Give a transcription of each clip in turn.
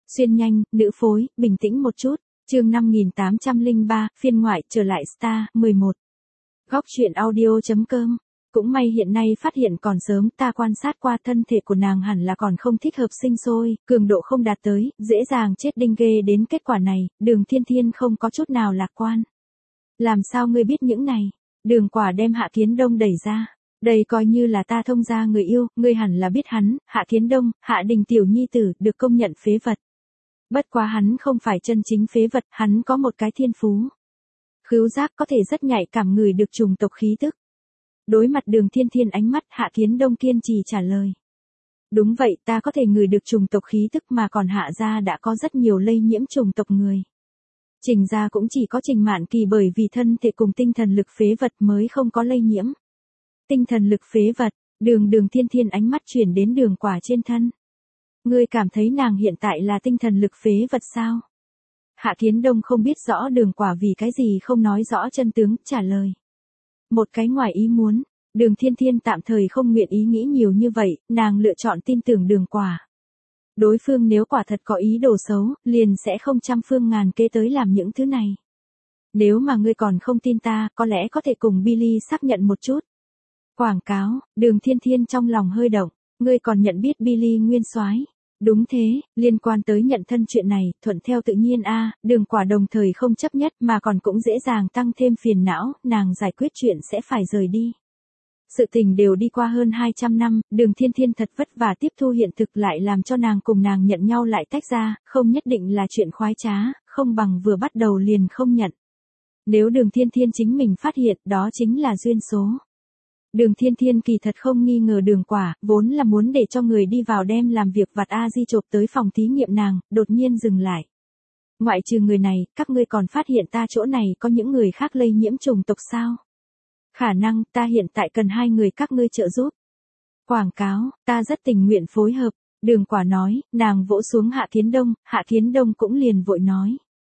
Xuyên nhanh, nữ phối, bình tĩnh một chút. Chương 5803, phiên ngoại trở lại Star 11. Góc truyện audio.com. Cũng may hiện nay phát hiện còn sớm, ta quan sát qua thân thể của nàng hẳn là còn không thích hợp sinh sôi, cường độ không đạt tới, dễ dàng chết đinh ghê đến kết quả này, Đường Thiên Thiên không có chút nào lạc quan. Làm sao ngươi biết những này? Đường Quả đem Hạ Kiến Đông đẩy ra. Đây coi như là ta thông gia người yêu, ngươi hẳn là biết hắn, Hạ Kiến Đông, Hạ Đình tiểu nhi tử, được công nhận phế vật. Bất quá hắn không phải chân chính phế vật, hắn có một cái thiên phú. Khứu giác có thể rất nhạy cảm ngửi được trùng tộc khí tức. Đối mặt Đường Thiên Thiên ánh mắt, Hạ Kiến Đông kiên trì trả lời. Đúng vậy, ta có thể ngửi được trùng tộc khí tức mà còn Hạ gia đã có rất nhiều lây nhiễm trùng tộc người. Trình gia cũng chỉ có Trình Mạn Kỳ bởi vì thân thể cùng tinh thần lực phế vật mới không có lây nhiễm. Tinh thần lực phế vật, Đường Thiên Thiên ánh mắt chuyển đến Đường Quả trên thân. Ngươi cảm thấy nàng hiện tại là tinh thần lực phế vật sao? Hạ Kiến Đông không biết rõ Đường Quả vì cái gì không nói rõ chân tướng, trả lời. Một cái ngoài ý muốn, Đường Thiên Thiên tạm thời không nguyện ý nghĩ nhiều như vậy, nàng lựa chọn tin tưởng Đường Quả. Đối phương nếu quả thật có ý đồ xấu, liền sẽ không trăm phương ngàn kế tới làm những thứ này. Nếu mà ngươi còn không tin ta, có lẽ có thể cùng Billy xác nhận một chút. Quảng cáo, Đường Thiên Thiên trong lòng hơi động, ngươi còn nhận biết Billy nguyên soái? Đúng thế, liên quan tới nhận thân chuyện này, thuận theo tự nhiên Đường Quả đồng thời không chấp nhất mà còn cũng dễ dàng tăng thêm phiền não, nàng giải quyết chuyện sẽ phải rời đi. Sự tình đều đi qua hơn 200 năm, Đường Thiên Thiên thật vất vả tiếp thu hiện thực lại làm cho nàng cùng nàng nhận nhau lại tách ra, không nhất định là chuyện khoái trá, không bằng vừa bắt đầu liền không nhận. Nếu Đường Thiên Thiên chính mình phát hiện, đó chính là duyên số. Đường Thiên Thiên kỳ thật không nghi ngờ Đường Quả, vốn là muốn để cho người đi vào đem làm việc vặt di chộp tới phòng thí nghiệm nàng, đột nhiên dừng lại. Ngoại trừ người này, các ngươi còn phát hiện ta chỗ này có những người khác lây nhiễm trùng tộc sao? Khả năng, ta hiện tại cần hai người các ngươi trợ giúp. Quảng cáo, ta rất tình nguyện phối hợp. Đường Quả nói, nàng vỗ xuống Hạ Kiến Đông cũng liền vội nói.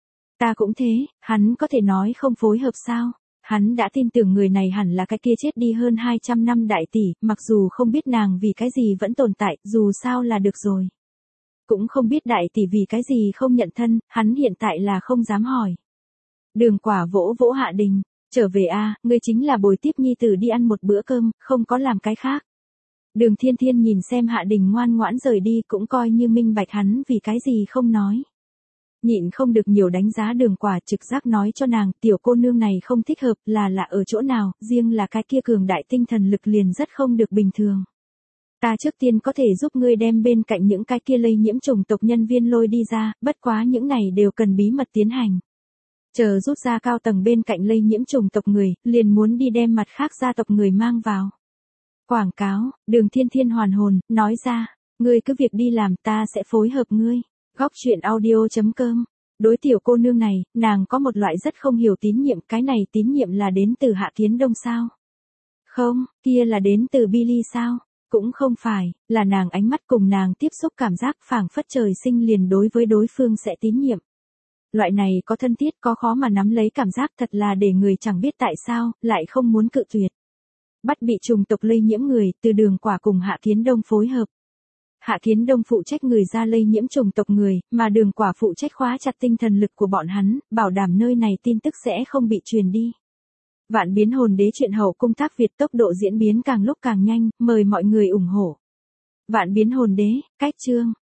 Ta cũng thế, hắn có thể nói không phối hợp sao? Hắn đã tin tưởng người này hẳn là cái kia chết đi hơn 200 năm đại tỷ, mặc dù không biết nàng vì cái gì vẫn tồn tại, dù sao là được rồi. Cũng không biết đại tỷ vì cái gì không nhận thân, hắn hiện tại là không dám hỏi. Đường Quả vỗ vỗ Hạ Đình, trở về ngươi chính là bồi tiếp nhi tử đi ăn một bữa cơm, không có làm cái khác. Đường Thiên Thiên nhìn xem Hạ Đình ngoan ngoãn rời đi cũng coi như minh bạch hắn vì cái gì không nói. Nhịn không được nhiều đánh giá Đường Quả, trực giác nói cho nàng, tiểu cô nương này không thích hợp, là ở chỗ nào, riêng là cái kia cường đại tinh thần lực liền rất không được bình thường. Ta trước tiên có thể giúp ngươi đem bên cạnh những cái kia lây nhiễm chủng tộc nhân viên lôi đi ra, bất quá những này đều cần bí mật tiến hành. Chờ rút ra cao tầng bên cạnh lây nhiễm chủng tộc người, liền muốn đi đem mặt khác gia tộc người mang vào. Quảng cáo, Đường Thiên Thiên hoàn hồn, nói ra, ngươi cứ việc đi làm, ta sẽ phối hợp ngươi. Góc truyện audio.com. Đối tiểu cô nương này, nàng có một loại rất không hiểu tín nhiệm, cái này tín nhiệm là đến từ Hạ Kiến Đông sao? Không, kia là đến từ Billy sao? Cũng không phải, là nàng ánh mắt cùng nàng tiếp xúc cảm giác phảng phất trời sinh liền đối với đối phương sẽ tín nhiệm. Loại này có thân thiết có khó mà nắm lấy cảm giác thật là để người chẳng biết tại sao, lại không muốn cự tuyệt. Bắt bị trùng tộc lây nhiễm người, từ Đường Quả cùng Hạ Kiến Đông phối hợp. Hạ Kiến Đông phụ trách người ra lây nhiễm trùng tộc người, mà Đường Quả phụ trách khóa chặt tinh thần lực của bọn hắn, bảo đảm nơi này tin tức sẽ không bị truyền đi. Vạn Biến Hồn Đế truyện hậu cung tác Việt, tốc độ diễn biến càng lúc càng nhanh, mời mọi người ủng hộ. Vạn Biến Hồn Đế, cách chương.